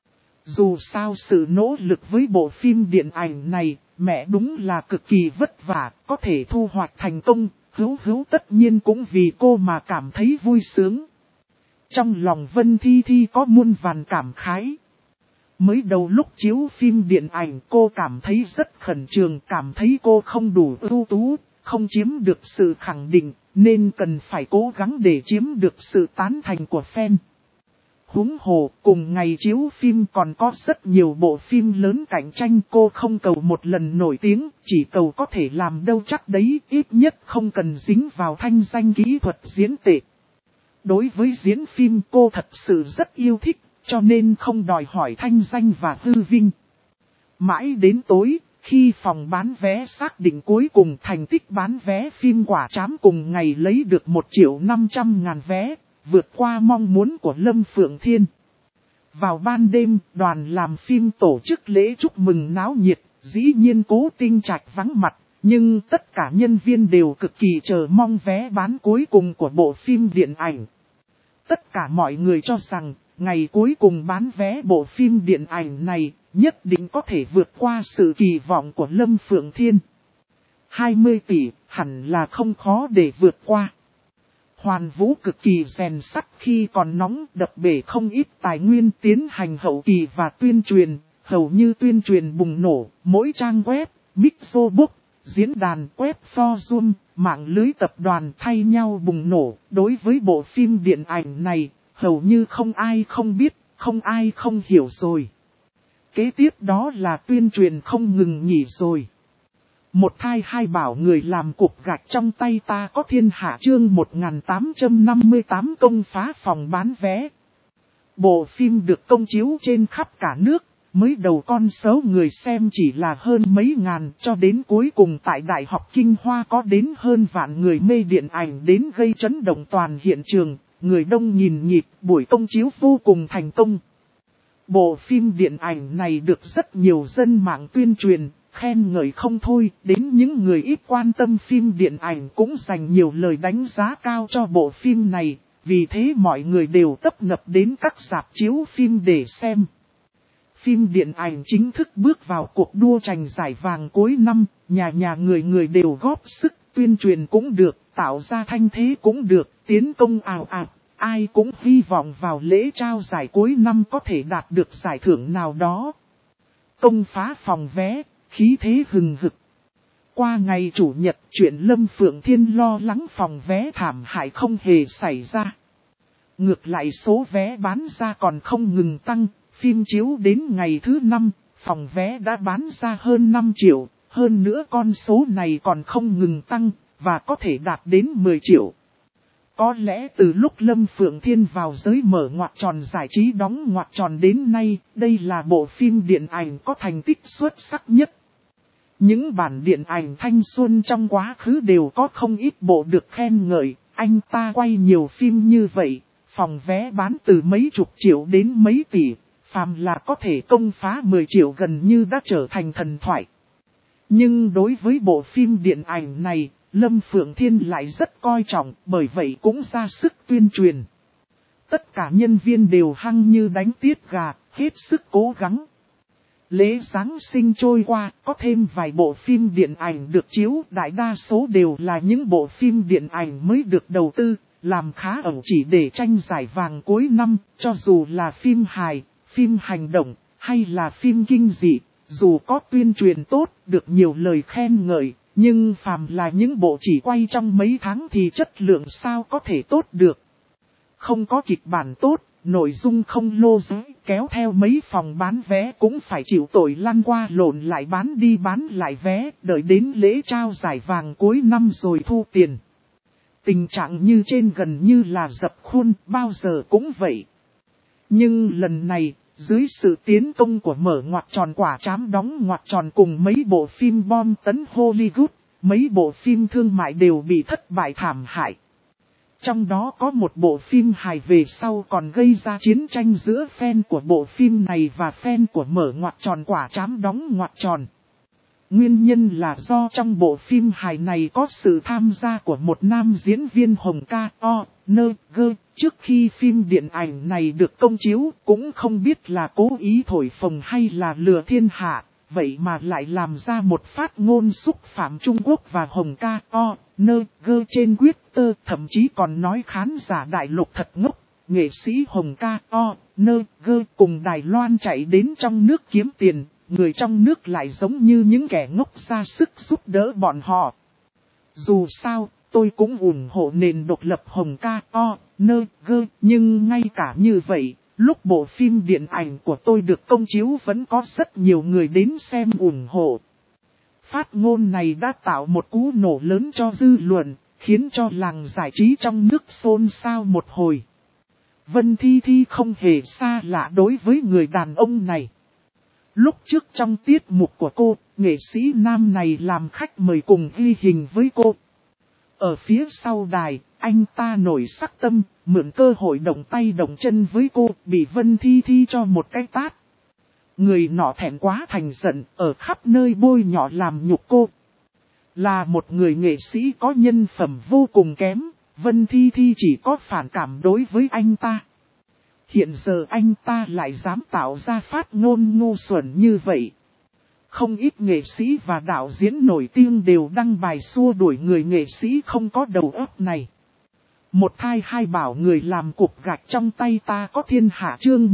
Dù sao sự nỗ lực với bộ phim điện ảnh này, mẹ đúng là cực kỳ vất vả, có thể thu hoạch thành công, Hữu Hữu tất nhiên cũng vì cô mà cảm thấy vui sướng. Trong lòng Vân Thi Thi có muôn vàn cảm khái. Mới đầu lúc chiếu phim điện ảnh cô cảm thấy rất khẩn trương, cảm thấy cô không đủ ưu tú, không chiếm được sự khẳng định, nên cần phải cố gắng để chiếm được sự tán thành của fan. Huống hồ, cùng ngày chiếu phim còn có rất nhiều bộ phim lớn cạnh tranh, cô không cầu một lần nổi tiếng, chỉ cầu có thể làm đâu chắc đấy, ít nhất không cần dính vào thanh danh kỹ thuật diễn tệ. Đối với diễn phim cô thật sự rất yêu thích, cho nên không đòi hỏi thanh danh và hư vinh. Mãi đến tối, khi phòng bán vé xác định cuối cùng thành tích bán vé phim quả trám cùng ngày lấy được 1.500.000 vé, vượt qua mong muốn của Lâm Phượng Thiên. Vào ban đêm, đoàn làm phim tổ chức lễ chúc mừng náo nhiệt, dĩ nhiên Cố Tinh Trạch vắng mặt, nhưng tất cả nhân viên đều cực kỳ chờ mong vé bán cuối cùng của bộ phim điện ảnh. Tất cả mọi người cho rằng, ngày cuối cùng bán vé bộ phim điện ảnh này, nhất định có thể vượt qua sự kỳ vọng của Lâm Phượng Thiên. 20 tỷ, hẳn là không khó để vượt qua. Hoàn Vũ cực kỳ rèn sắt khi còn nóng, đập bể không ít tài nguyên tiến hành hậu kỳ và tuyên truyền, hầu như tuyên truyền bùng nổ, mỗi trang web, Mixobook, diễn đàn web forum, mạng lưới tập đoàn thay nhau bùng nổ. Đối với bộ phim điện ảnh này, hầu như không ai không biết, không ai không hiểu rồi. Kế tiếp đó là tuyên truyền không ngừng nghỉ rồi. Một thai hai bảo người làm cục gạch trong tay ta có thiên hạ chương 1858 công phá phòng bán vé. Bộ phim được công chiếu trên khắp cả nước, mới đầu con số người xem chỉ là hơn mấy ngàn cho đến cuối cùng tại Đại học Kinh Hoa có đến hơn vạn người mê điện ảnh đến gây chấn động toàn hiện trường, người đông nhìn nhịp, buổi công chiếu vô cùng thành công. Bộ phim điện ảnh này được rất nhiều dân mạng tuyên truyền, khen ngợi không thôi, đến những người ít quan tâm phim điện ảnh cũng dành nhiều lời đánh giá cao cho bộ phim này, vì thế mọi người đều tấp nập đến các rạp chiếu phim để xem. Phim điện ảnh chính thức bước vào cuộc đua tranh giải vàng cuối năm, nhà người người đều góp sức, tuyên truyền cũng được, tạo ra thanh thế cũng được, tiến công ào ạt. Ai cũng hy vọng vào lễ trao giải cuối năm có thể đạt được giải thưởng nào đó. Công phá phòng vé, khí thế hừng hực. Qua ngày chủ nhật, chuyện Lâm Phượng Thiên lo lắng phòng vé thảm hại không hề xảy ra. Ngược lại số vé bán ra còn không ngừng tăng, phim chiếu đến ngày thứ 5, phòng vé đã bán ra hơn 5 triệu, hơn nữa con số này còn không ngừng tăng, và có thể đạt đến 10 triệu. Có lẽ từ lúc Lâm Phượng Thiên vào giới mở ngoặc tròn giải trí đóng ngoặc tròn đến nay, đây là bộ phim điện ảnh có thành tích xuất sắc nhất. Những bản điện ảnh thanh xuân trong quá khứ đều có không ít bộ được khen ngợi, anh ta quay nhiều phim như vậy, phòng vé bán từ mấy chục triệu đến mấy tỷ, phàm là có thể công phá 10 triệu gần như đã trở thành thần thoại. Nhưng đối với bộ phim điện ảnh này, Lâm Phượng Thiên lại rất coi trọng, bởi vậy cũng ra sức tuyên truyền. Tất cả nhân viên đều hăng như đánh tiết gà, hết sức cố gắng. Lễ Giáng sinh trôi qua, có thêm vài bộ phim điện ảnh được chiếu, đại đa số đều là những bộ phim điện ảnh mới được đầu tư, làm khá ẩu chỉ để tranh giải vàng cuối năm, cho dù là phim hài, phim hành động, hay là phim kinh dị, dù có tuyên truyền tốt, được nhiều lời khen ngợi. Nhưng phàm là những bộ chỉ quay trong mấy tháng thì chất lượng sao có thể tốt được. Không có kịch bản tốt, nội dung không lô giới, kéo theo mấy phòng bán vé cũng phải chịu tội lăn qua lộn lại bán đi bán lại vé, đợi đến lễ trao giải vàng cuối năm rồi thu tiền. Tình trạng như trên gần như là dập khuôn, bao giờ cũng vậy. Nhưng lần này, dưới sự tiến công của mở ngoặc tròn quả trám đóng ngoặc tròn cùng mấy bộ phim bom tấn Hollywood, mấy bộ phim thương mại đều bị thất bại thảm hại. Trong đó có một bộ phim hài về sau còn gây ra chiến tranh giữa fan của bộ phim này và fan của mở ngoặc tròn quả trám đóng ngoặc tròn. Nguyên nhân là do trong bộ phim hài này có sự tham gia của một nam diễn viên Hồng K.O.N.G. Trước khi phim điện ảnh này được công chiếu cũng không biết là cố ý thổi phồng hay là lừa thiên hạ, vậy mà lại làm ra một phát ngôn xúc phạm Trung Quốc và Hồng K.O.N.G. trên Twitter, thậm chí còn nói khán giả đại lục thật ngốc, nghệ sĩ Hồng K.O.N.G. cùng Đài Loan chạy đến trong nước kiếm tiền. Người trong nước lại giống như những kẻ ngốc ra sức giúp đỡ bọn họ. Dù sao, tôi cũng ủng hộ nền độc lập Hồng K.O.N.G. Nhưng ngay cả như vậy, lúc bộ phim điện ảnh của tôi được công chiếu vẫn có rất nhiều người đến xem ủng hộ. Phát ngôn này đã tạo một cú nổ lớn cho dư luận, khiến cho làng giải trí trong nước xôn xao một hồi. Vân Thi Thi không hề xa lạ đối với người đàn ông này. Lúc trước trong tiết mục của cô, nghệ sĩ nam này làm khách mời cùng ghi hình với cô. Ở phía sau đài, anh ta nổi sắc tâm, mượn cơ hội động tay động chân với cô, bị Vân Thi Thi cho một cái tát. Người nọ thẹn quá thành giận, ở khắp nơi bôi nhọ làm nhục cô. Là một người nghệ sĩ có nhân phẩm vô cùng kém, Vân Thi Thi chỉ có phản cảm đối với anh ta. Hiện giờ anh ta lại dám tạo ra phát ngôn ngu xuẩn như vậy. Không ít nghệ sĩ và đạo diễn nổi tiếng đều đăng bài xua đuổi người nghệ sĩ không có đầu óc này. Một thai hai bảo người làm cục gạch trong tay ta có thiên hạ chương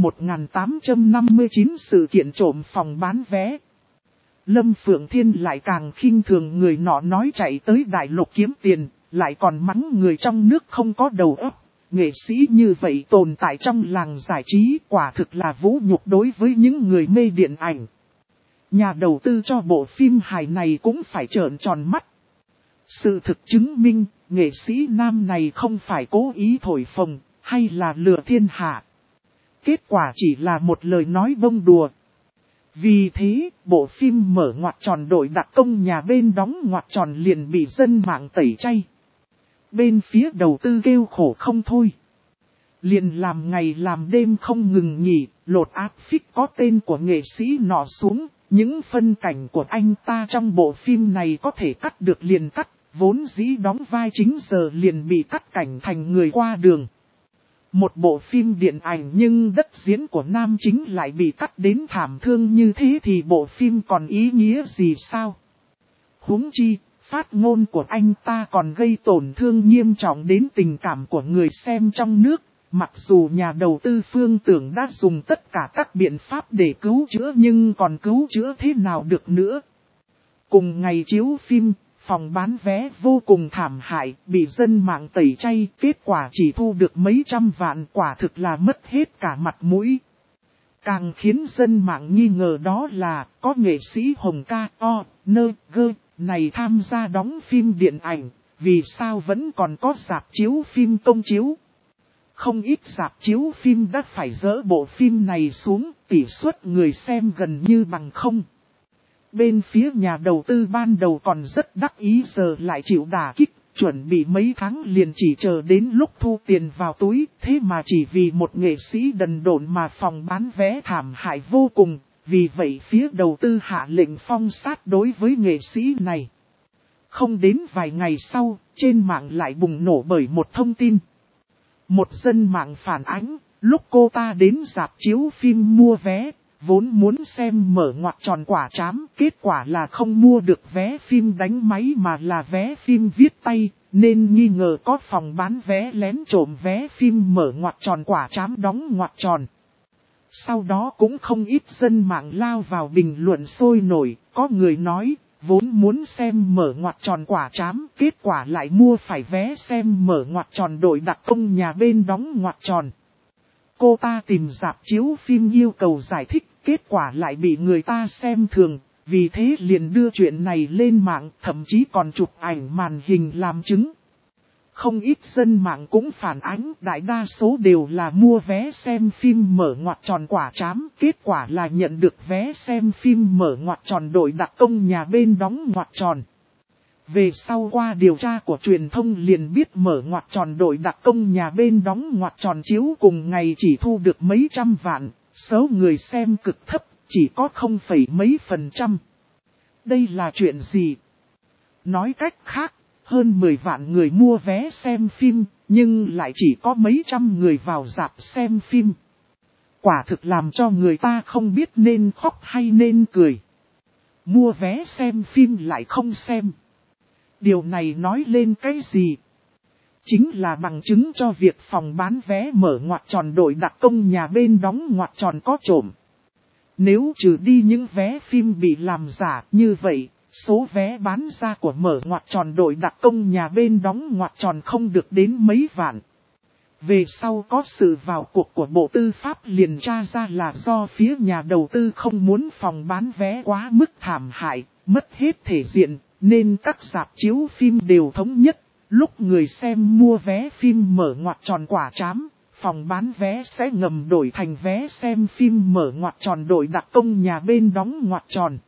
1859 sự kiện trộm phòng bán vé. Lâm Phượng Thiên lại càng khinh thường người nọ nói chạy tới đại lục kiếm tiền, lại còn mắng người trong nước không có đầu óc. nghệ sĩ như vậy tồn tại trong làng giải trí quả thực là vũ nhục đối với những người mê điện ảnh. Nhà đầu tư cho bộ phim hài này cũng phải trợn tròn mắt. Sự thực chứng minh, nghệ sĩ nam này không phải cố ý thổi phồng, hay là lừa thiên hạ. Kết quả chỉ là một lời nói bông đùa. Vì thế, bộ phim mở ngoặc tròn đội đặc công nhà bên đóng ngoặc tròn liền bị dân mạng tẩy chay. Bên phía đầu tư kêu khổ không thôi. Liền làm ngày làm đêm không ngừng nghỉ, lột áp phích có tên của nghệ sĩ nọ xuống. Những phân cảnh của anh ta trong bộ phim này có thể cắt được liền cắt, vốn dĩ đóng vai chính giờ liền bị cắt cảnh thành người qua đường. Một bộ phim điện ảnh nhưng đất diễn của nam chính lại bị cắt đến thảm thương như thế thì bộ phim còn ý nghĩa gì sao? Huống chi, phát ngôn của anh ta còn gây tổn thương nghiêm trọng đến tình cảm của người xem trong nước. Mặc dù nhà đầu tư Phương Tưởng đã dùng tất cả các biện pháp để cứu chữa nhưng còn cứu chữa thế nào được nữa. Cùng ngày chiếu phim, phòng bán vé vô cùng thảm hại, bị dân mạng tẩy chay, kết quả chỉ thu được mấy trăm vạn, quả thực là mất hết cả mặt mũi. Càng khiến dân mạng nghi ngờ đó là, có nghệ sĩ Hồng Ca, này tham gia đóng phim điện ảnh, vì sao vẫn còn có rạp chiếu phim công chiếu. Không ít rạp chiếu phim đã phải dỡ bộ phim này xuống, tỷ suất người xem gần như bằng không. Bên phía nhà đầu tư ban đầu còn rất đắc ý giờ lại chịu đả kích, chuẩn bị mấy tháng liền chỉ chờ đến lúc thu tiền vào túi, thế mà chỉ vì một nghệ sĩ đần độn mà phòng bán vé thảm hại vô cùng, vì vậy phía đầu tư hạ lệnh phong sát đối với nghệ sĩ này. Không đến vài ngày sau, trên mạng lại bùng nổ bởi một thông tin. Một dân mạng phản ánh, lúc cô ta đến rạp chiếu phim mua vé, vốn muốn xem mở ngoặc tròn quả trám, kết quả là không mua được vé phim đánh máy mà là vé phim viết tay, nên nghi ngờ có phòng bán vé lén trộm vé phim mở ngoặc tròn quả trám đóng ngoặc tròn. Sau đó cũng không ít dân mạng lao vào bình luận sôi nổi, có người nói, vốn muốn xem mở ngoặc tròn quả trám, kết quả lại mua phải vé xem mở ngoặc tròn đội đặc công nhà bên đóng ngoặc tròn. Cô ta tìm rạp chiếu phim yêu cầu giải thích, kết quả lại bị người ta xem thường, vì thế liền đưa chuyện này lên mạng, thậm chí còn chụp ảnh màn hình làm chứng. Không ít dân mạng cũng phản ánh, đại đa số đều là mua vé xem phim mở ngoặc tròn quả trám, kết quả là nhận được vé xem phim mở ngoặc tròn đội đặc công nhà bên đóng ngoặc tròn. Về sau qua điều tra của truyền thông liền biết mở ngoặc tròn đội đặc công nhà bên đóng ngoặc tròn chiếu cùng ngày chỉ thu được mấy trăm vạn, số người xem cực thấp, chỉ có không phẩy mấy %. Đây là chuyện gì? Nói cách khác, hơn 10 vạn người mua vé xem phim, nhưng lại chỉ có mấy trăm người vào rạp xem phim. Quả thực làm cho người ta không biết nên khóc hay nên cười. Mua vé xem phim lại không xem. Điều này nói lên cái gì? Chính là bằng chứng cho việc phòng bán vé mở ngoặc tròn đội đặc công nhà bên đóng ngoặc tròn có trộm. Nếu trừ đi những vé phim bị làm giả như vậy, số vé bán ra của mở ngoặc tròn đội đặc công nhà bên đóng ngoặc tròn không được đến mấy vạn. Về sau có sự vào cuộc của Bộ Tư pháp liền tra ra là do phía nhà đầu tư không muốn phòng bán vé quá mức thảm hại, mất hết thể diện, nên các rạp chiếu phim đều thống nhất. Lúc người xem mua vé phim mở ngoặc tròn quả trám, phòng bán vé sẽ ngầm đổi thành vé xem phim mở ngoặc tròn đội đặc công nhà bên đóng ngoặc tròn.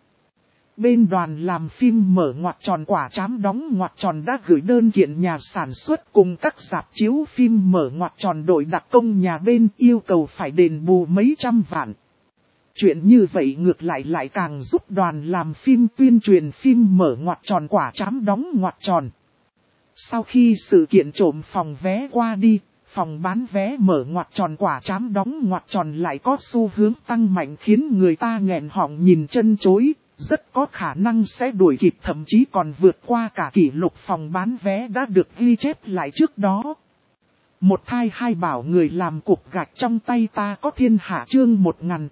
Bên đoàn làm phim mở ngoặc tròn quả trám đóng ngoặc tròn đã gửi đơn kiện nhà sản xuất cùng các rạp chiếu phim mở ngoặc tròn đội đặc công nhà bên yêu cầu phải đền bù mấy trăm vạn. Chuyện như vậy ngược lại càng giúp đoàn làm phim tuyên truyền phim mở ngoặc tròn quả trám đóng ngoặc tròn. Sau khi sự kiện trộm phòng vé qua đi, phòng bán vé mở ngoặc tròn quả trám đóng ngoặc tròn lại có xu hướng tăng mạnh khiến người ta nghẹn họng nhìn chân chối, rất có khả năng sẽ đuổi kịp thậm chí còn vượt qua cả kỷ lục phòng bán vé đã được ghi chép lại trước đó. Một thai hai bảo người làm cục gạch trong tay ta có thiên hạ chương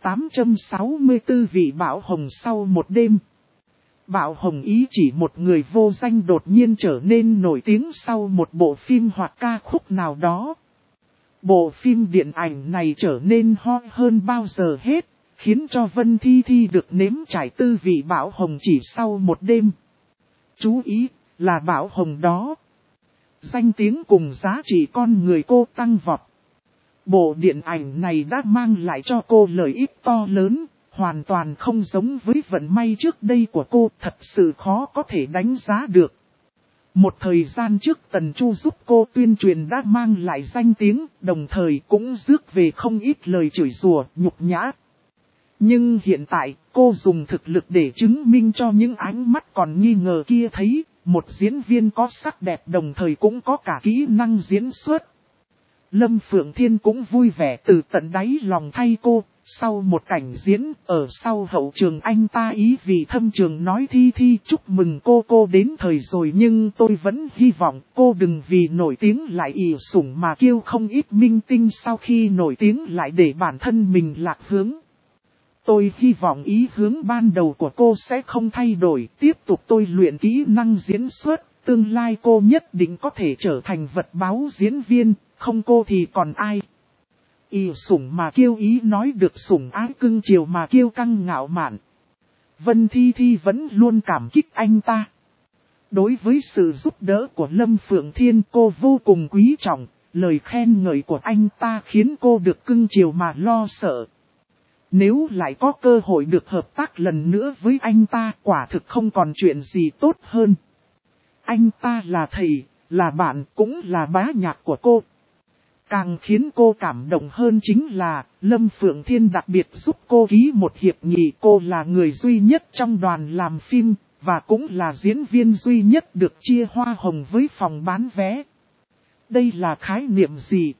1864 vị Bảo Hồng sau một đêm. Bảo Hồng ý chỉ một người vô danh đột nhiên trở nên nổi tiếng sau một bộ phim hoặc ca khúc nào đó. Bộ phim điện ảnh này trở nên hot hơn bao giờ hết, khiến cho Vân Thi Thi được nếm trải tư vị Bảo Hồng chỉ sau một đêm. Chú ý, là Bảo Hồng đó. Danh tiếng cùng giá trị con người cô tăng vọt. Bộ điện ảnh này đã mang lại cho cô lợi ích to lớn, hoàn toàn không giống với vận may trước đây của cô, thật sự khó có thể đánh giá được. Một thời gian trước Tần Chu giúp cô tuyên truyền đã mang lại danh tiếng, đồng thời cũng rước về không ít lời chửi rủa, nhục nhã. Nhưng hiện tại, cô dùng thực lực để chứng minh cho những ánh mắt còn nghi ngờ kia thấy, một diễn viên có sắc đẹp đồng thời cũng có cả kỹ năng diễn xuất. Lâm Phượng Thiên cũng vui vẻ từ tận đáy lòng thay cô. Sau một cảnh diễn, ở sau hậu trường anh ta ý vị thâm trường nói Thi Thi chúc mừng cô đến thời rồi, nhưng tôi vẫn hy vọng cô đừng vì nổi tiếng lại ỷ sủng mà kêu không ít minh tinh sau khi nổi tiếng lại để bản thân mình lạc hướng. Tôi hy vọng ý hướng ban đầu của cô sẽ không thay đổi, tiếp tục tôi luyện kỹ năng diễn xuất, tương lai cô nhất định có thể trở thành vật báo diễn viên, không cô thì còn ai. Y sủng mà kêu ý nói được sủng ái cưng chiều mà kêu căng ngạo mạn. Vân Thi Thi vẫn luôn cảm kích anh ta. Đối với sự giúp đỡ của Lâm Phượng Thiên cô vô cùng quý trọng, lời khen ngợi của anh ta khiến cô được cưng chiều mà lo sợ. Nếu lại có cơ hội được hợp tác lần nữa với anh ta quả thực không còn chuyện gì tốt hơn. Anh ta là thầy, là bạn cũng là bá nhạc của cô. Càng khiến cô cảm động hơn chính là, Lâm Phượng Thiên đặc biệt giúp cô ký một hiệp nghị. Cô là người duy nhất trong đoàn làm phim, và cũng là diễn viên duy nhất được chia hoa hồng với phòng bán vé. Đây là khái niệm gì?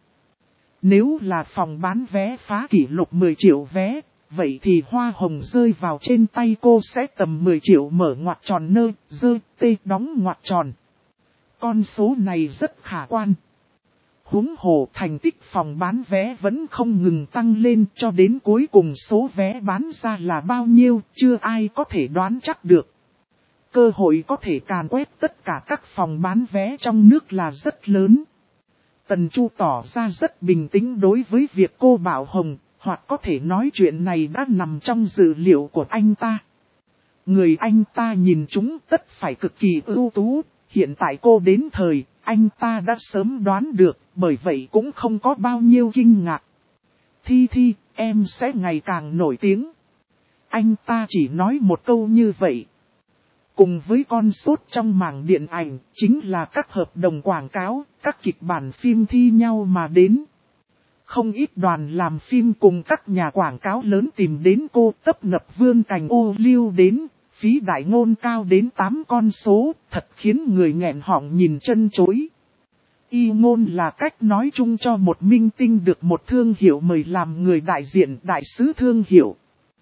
Nếu là phòng bán vé phá kỷ lục 10 triệu vé, vậy thì hoa hồng rơi vào trên tay cô sẽ tầm 10 triệu mở ngoặc tròn nơ, dơ, tê đóng ngoặc tròn. Con số này rất khả quan. Huống hồ thành tích phòng bán vé vẫn không ngừng tăng lên cho đến cuối cùng số vé bán ra là bao nhiêu, chưa ai có thể đoán chắc được. Cơ hội có thể càn quét tất cả các phòng bán vé trong nước là rất lớn. Tần Chu tỏ ra rất bình tĩnh đối với việc cô Bảo Hồng, hoặc có thể nói chuyện này đã nằm trong dự liệu của anh ta. Người anh ta nhìn chúng tất phải cực kỳ ưu tú, hiện tại cô đến thời, anh ta đã sớm đoán được, bởi vậy cũng không có bao nhiêu kinh ngạc. Thi Thi, em sẽ ngày càng nổi tiếng. Anh ta chỉ nói một câu như vậy. Cùng với con sốt trong mảng điện ảnh, chính là các hợp đồng quảng cáo, các kịch bản phim thi nhau mà đến. Không ít đoàn làm phim cùng các nhà quảng cáo lớn tìm đến cô tấp nập vươn cành ô liu đến, phí đại ngôn cao đến 8 con số, thật khiến người nghẹn họng nhìn chân chối. Y ngôn là cách nói chung cho một minh tinh được một thương hiệu mời làm người đại diện đại sứ thương hiệu.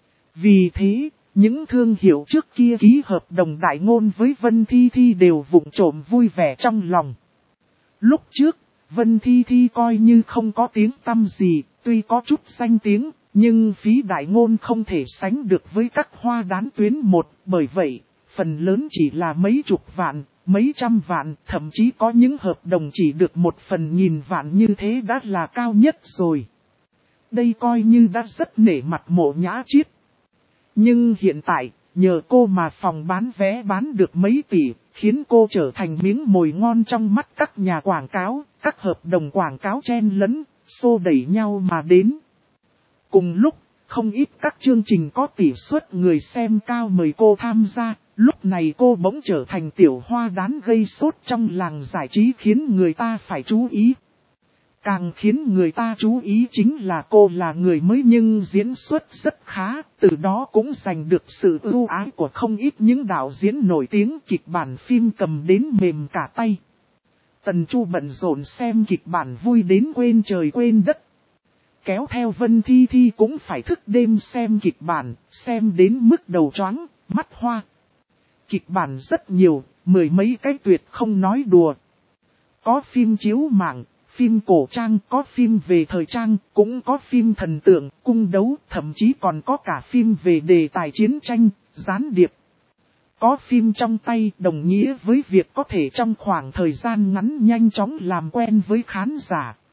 Vì thế, những thương hiệu trước kia ký hợp đồng đại ngôn với Vân Thi Thi đều vụng trộm vui vẻ trong lòng. Lúc trước, Vân Thi Thi coi như không có tiếng tăm gì, tuy có chút danh tiếng, nhưng phí đại ngôn không thể sánh được với các hoa đán tuyến một, bởi vậy, phần lớn chỉ là mấy chục vạn, mấy trăm vạn, thậm chí có những hợp đồng chỉ được 1/1000 vạn như thế đã là cao nhất rồi. Đây coi như đã rất nể mặt Mộ Nhã Chiết. Nhưng hiện tại, nhờ cô mà phòng bán vé bán được mấy tỷ, khiến cô trở thành miếng mồi ngon trong mắt các nhà quảng cáo, các hợp đồng quảng cáo chen lấn, xô đẩy nhau mà đến. Cùng lúc, không ít các chương trình có tỷ suất người xem cao mời cô tham gia, lúc này cô bỗng trở thành tiểu hoa đán gây sốt trong làng giải trí khiến người ta phải chú ý. Càng khiến người ta chú ý chính là cô là người mới nhưng diễn xuất rất khá, từ đó cũng giành được sự ưu ái của không ít những đạo diễn nổi tiếng, kịch bản phim cầm đến mềm cả tay. Tần Chu bận rộn xem kịch bản vui đến quên trời quên đất. Kéo theo Vân Thi Thi cũng phải thức đêm xem kịch bản, xem đến mức đầu choáng, mắt hoa. Kịch bản rất nhiều, 10 mấy cái tuyệt không nói đùa. Có phim chiếu mạng, phim cổ trang, có phim về thời trang, cũng có phim thần tượng, cung đấu, thậm chí còn có cả phim về đề tài chiến tranh, gián điệp. Có phim trong tay đồng nghĩa với việc có thể trong khoảng thời gian ngắn nhanh chóng làm quen với khán giả.